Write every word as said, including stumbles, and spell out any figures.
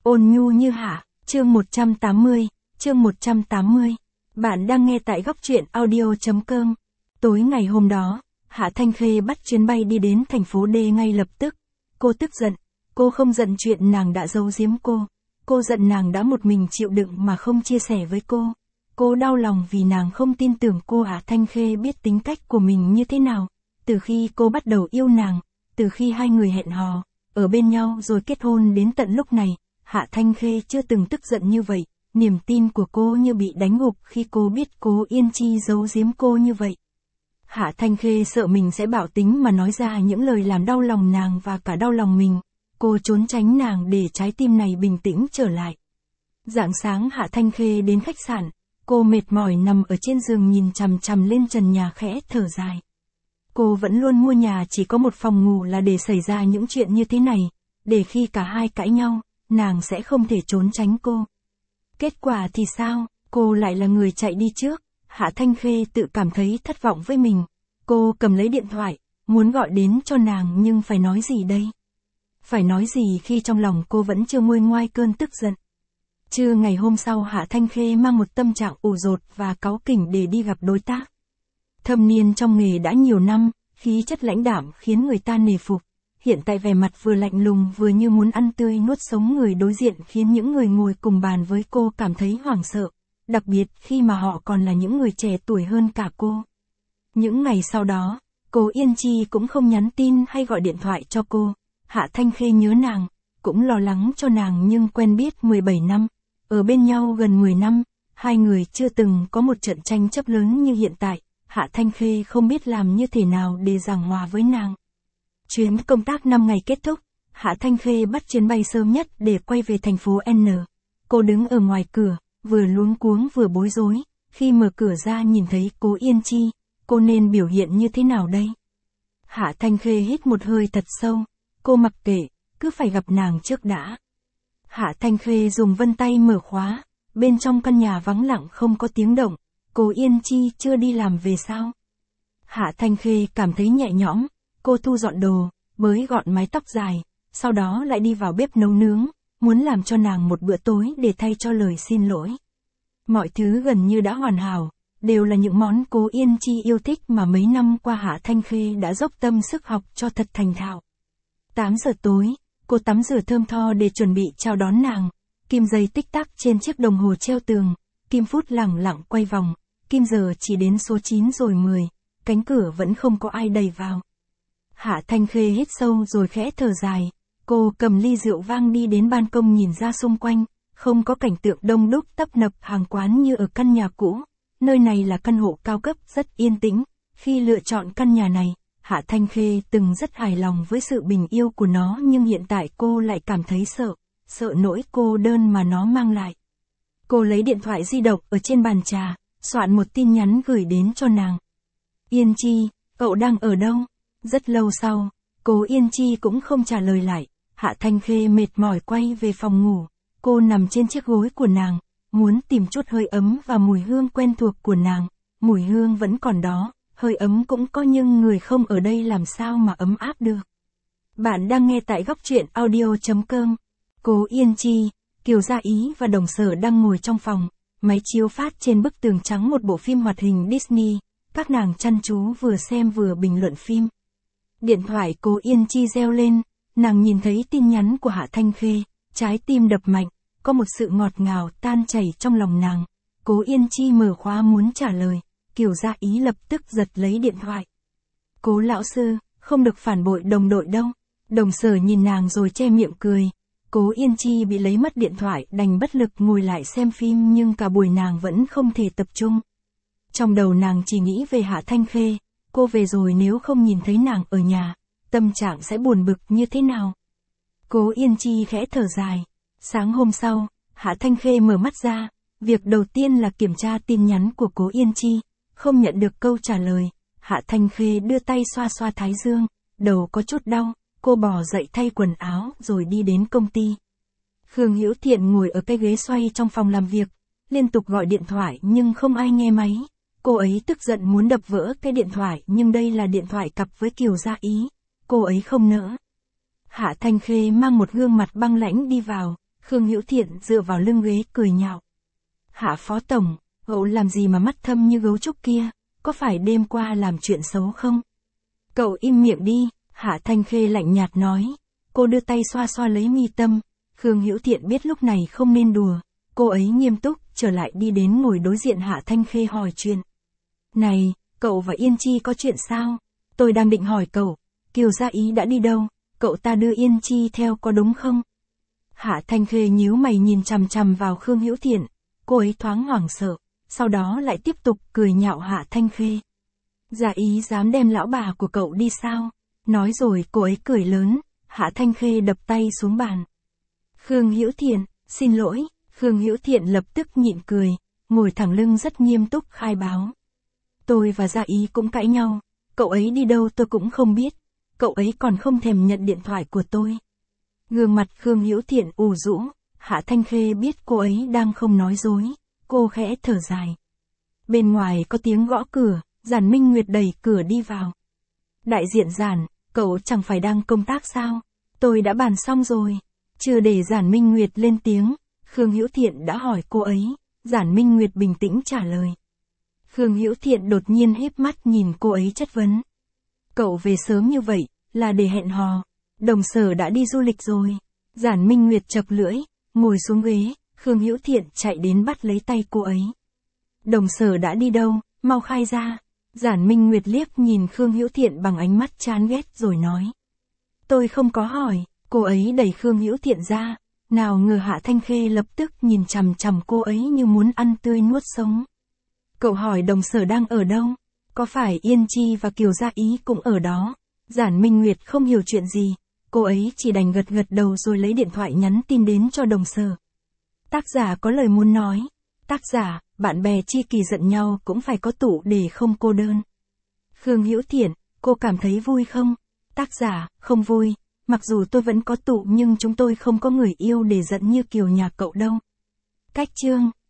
Ôn nhu như Hạ, chương một trăm tám mươi, chương một trăm tám mươi. Bạn đang nghe tại góc truyện audio.com. Tối ngày hôm đó, Hạ Thanh Khê bắt chuyến bay đi đến thành phố D ngay lập tức. Cô tức giận, cô không giận chuyện nàng đã giấu giếm cô. Cô giận nàng đã một mình chịu đựng mà không chia sẻ với cô. Cô đau lòng vì nàng không tin tưởng cô. Hạ Thanh Khê biết tính cách của mình như thế nào. Từ khi cô bắt đầu yêu nàng, từ khi hai người hẹn hò, ở bên nhau rồi kết hôn đến tận lúc này, Hạ Thanh Khê chưa từng tức giận như vậy. Niềm tin của cô như bị đánh gục khi cô biết Cố Yên Chi giấu giếm cô như vậy. Hạ Thanh Khê sợ mình sẽ bạo tính mà nói ra những lời làm đau lòng nàng và cả đau lòng mình. Cô trốn tránh nàng để trái tim này bình tĩnh trở lại. Rạng sáng Hạ Thanh Khê đến khách sạn, cô mệt mỏi nằm ở trên giường nhìn chằm chằm lên trần nhà khẽ thở dài. Cô vẫn luôn mua nhà chỉ có một phòng ngủ là để xảy ra những chuyện như thế này, để khi cả hai cãi nhau, nàng sẽ không thể trốn tránh cô. Kết quả thì sao, cô lại là người chạy đi trước. Hạ Thanh Khê tự cảm thấy thất vọng với mình. Cô cầm lấy điện thoại, muốn gọi đến cho nàng nhưng phải nói gì đây? Phải nói gì khi trong lòng cô vẫn chưa nguôi ngoai cơn tức giận. Trưa ngày hôm sau Hạ Thanh Khê mang một tâm trạng ủ dột và cáu kỉnh để đi gặp đối tác. Thâm niên trong nghề đã nhiều năm, khí chất lãnh đạm khiến người ta nể phục. Hiện tại vẻ mặt vừa lạnh lùng vừa như muốn ăn tươi nuốt sống người đối diện khiến những người ngồi cùng bàn với cô cảm thấy hoảng sợ. Đặc biệt khi mà họ còn là những người trẻ tuổi hơn cả cô. Những ngày sau đó, Cố Yên Chi cũng không nhắn tin hay gọi điện thoại cho cô. Hạ Thanh Khê nhớ nàng, cũng lo lắng cho nàng nhưng quen biết mười bảy năm, ở bên nhau gần mười năm, hai người chưa từng có một trận tranh chấp lớn như hiện tại. Hạ Thanh Khê không biết làm như thế nào để giảng hòa với nàng. Chuyến công tác năm ngày kết thúc, Hạ Thanh Khê bắt chuyến bay sớm nhất để quay về thành phố N. Cô đứng ở ngoài cửa, vừa luống cuống vừa bối rối, khi mở cửa ra nhìn thấy Cố Yên Chi, cô nên biểu hiện như thế nào đây? Hạ Thanh Khê hít một hơi thật sâu, cô mặc kệ, cứ phải gặp nàng trước đã. Hạ Thanh Khê dùng vân tay mở khóa, bên trong căn nhà vắng lặng không có tiếng động. Cố Yên Chi chưa đi làm về sao? Hạ Thanh Khê cảm thấy nhẹ nhõm, cô thu dọn đồ, bới gọn mái tóc dài, sau đó lại đi vào bếp nấu nướng, muốn làm cho nàng một bữa tối để thay cho lời xin lỗi. Mọi thứ gần như đã hoàn hảo, đều là những món Cố Yên Chi yêu thích mà mấy năm qua Hạ Thanh Khê đã dốc tâm sức học cho thật thành thạo. tám giờ tối, cô tắm rửa thơm tho để chuẩn bị chào đón nàng, kim giây tích tắc trên chiếc đồng hồ treo tường, kim phút lẳng lặng quay vòng. Kim giờ chỉ đến số chín rồi mười, cánh cửa vẫn không có ai đẩy vào. Hạ Thanh Khê hít sâu rồi khẽ thở dài, cô cầm ly rượu vang đi đến ban công nhìn ra xung quanh, không có cảnh tượng đông đúc tấp nập hàng quán như ở căn nhà cũ. Nơi này là căn hộ cao cấp rất yên tĩnh. Khi lựa chọn căn nhà này, Hạ Thanh Khê từng rất hài lòng với sự bình yêu của nó nhưng hiện tại cô lại cảm thấy sợ, sợ nỗi cô đơn mà nó mang lại. Cô lấy điện thoại di động ở trên bàn trà, soạn một tin nhắn gửi đến cho nàng. Yên Chi, cậu đang ở đâu? Rất lâu sau, Cố Yên Chi cũng không trả lời lại. Hạ Thanh Khê mệt mỏi quay về phòng ngủ. Cô nằm trên chiếc gối của nàng, muốn tìm chút hơi ấm và mùi hương quen thuộc của nàng. Mùi hương vẫn còn đó, hơi ấm cũng có nhưng người không ở đây làm sao mà ấm áp được. Bạn đang nghe tại góc truyện audio.com. Cố Yên Chi, Kiều Gia Ý và Đồng Sở đang ngồi trong phòng. Máy chiếu phát trên bức tường trắng một bộ phim hoạt hình Disney, các nàng chăm chú vừa xem vừa bình luận phim. Điện thoại Cố Yên Chi reo lên, nàng nhìn thấy tin nhắn của Hạ Thanh Khê, trái tim đập mạnh, có một sự ngọt ngào tan chảy trong lòng nàng. Cố Yên Chi mở khóa muốn trả lời, Kiều Gia Ý lập tức giật lấy điện thoại. Cố lão sư, không được phản bội đồng đội đâu. Đồng Sở nhìn nàng rồi che miệng cười. Cố Yên Chi bị lấy mất điện thoại đành bất lực ngồi lại xem phim nhưng cả buổi nàng vẫn không thể tập trung. Trong đầu nàng chỉ nghĩ về Hạ Thanh Khê, cô về rồi nếu không nhìn thấy nàng ở nhà, tâm trạng sẽ buồn bực như thế nào. Cố Yên Chi khẽ thở dài. Sáng hôm sau, Hạ Thanh Khê mở mắt ra, việc đầu tiên là kiểm tra tin nhắn của Cố Yên Chi, không nhận được câu trả lời. Hạ Thanh Khê đưa tay xoa xoa thái dương, đầu có chút đau. Cô bò dậy thay quần áo rồi đi đến công ty. Khương Hữu Thiện ngồi ở cái ghế xoay trong phòng làm việc, liên tục gọi điện thoại nhưng không ai nghe máy. Cô ấy tức giận muốn đập vỡ cái điện thoại nhưng đây là điện thoại cặp với Kiều Gia Ý. Cô ấy không nỡ. Hạ Thanh Khê mang một gương mặt băng lãnh đi vào, Khương Hữu Thiện dựa vào lưng ghế cười nhạo. Hạ phó tổng, cậu làm gì mà mắt thâm như gấu trúc kia, có phải đêm qua làm chuyện xấu không? Cậu im miệng đi, Hạ Thanh Khê lạnh nhạt nói. Cô đưa tay xoa xoa lấy mi tâm. Khương Hữu Thiện biết lúc này không nên đùa. Cô ấy nghiêm túc, trở lại đi đến ngồi đối diện Hạ Thanh Khê hỏi chuyện. Này, cậu và Yên Chi có chuyện sao? Tôi đang định hỏi cậu, Kiều Gia Ý đã đi đâu? Cậu ta đưa Yên Chi theo có đúng không? Hạ Thanh Khê nhíu mày nhìn chằm chằm vào Khương Hữu Thiện. Cô ấy thoáng hoảng sợ, sau đó lại tiếp tục cười nhạo Hạ Thanh Khê. Gia Ý dám đem lão bà của cậu đi sao? Nói rồi cô ấy cười lớn, Hạ Thanh Khê đập tay xuống bàn. Khương Hữu Thiện, xin lỗi. Khương Hữu Thiện lập tức nhịn cười, ngồi thẳng lưng rất nghiêm túc khai báo. Tôi và Gia Ý cũng cãi nhau, cậu ấy đi đâu tôi cũng không biết, cậu ấy còn không thèm nhận điện thoại của tôi. Gương mặt Khương Hữu Thiện ủ rũ, Hạ Thanh Khê biết cô ấy đang không nói dối, cô khẽ thở dài. Bên ngoài có tiếng gõ cửa, Giản Minh Nguyệt đẩy cửa đi vào. Đại diện Giản, cậu chẳng phải đang công tác sao? Tôi đã bàn xong rồi. Chưa để Giản Minh Nguyệt lên tiếng, Khương Hữu Thiện đã hỏi cô ấy, Giản Minh Nguyệt bình tĩnh trả lời. Khương Hữu Thiện đột nhiên híp mắt nhìn cô ấy chất vấn. Cậu về sớm như vậy, là để hẹn hò. Đồng Sở đã đi du lịch rồi. Giản Minh Nguyệt chập lưỡi, ngồi xuống ghế, Khương Hữu Thiện chạy đến bắt lấy tay cô ấy. Đồng Sở đã đi đâu, mau khai ra. Giản Minh Nguyệt liếc nhìn Khương Hữu Thiện bằng ánh mắt chán ghét rồi nói. Tôi không có hỏi, cô ấy đẩy Khương Hữu Thiện ra. Nào ngờ Hạ Thanh Khê lập tức nhìn chằm chằm cô ấy như muốn ăn tươi nuốt sống. Cậu hỏi Đồng Sở đang ở đâu? Có phải Yên Chi và Kiều Gia Ý cũng ở đó? Giản Minh Nguyệt không hiểu chuyện gì, cô ấy chỉ đành gật gật đầu rồi lấy điện thoại nhắn tin đến cho Đồng Sở. Tác giả có lời muốn nói. Tác giả, bạn bè tri kỷ giận nhau cũng phải có tủ để không cô đơn. Khương Hữu Thiện, cô cảm thấy vui không? Tác giả, không vui. Mặc dù tôi vẫn có tụ nhưng chúng tôi không có người yêu để giận như Kiều nhà cậu đâu. Cách chương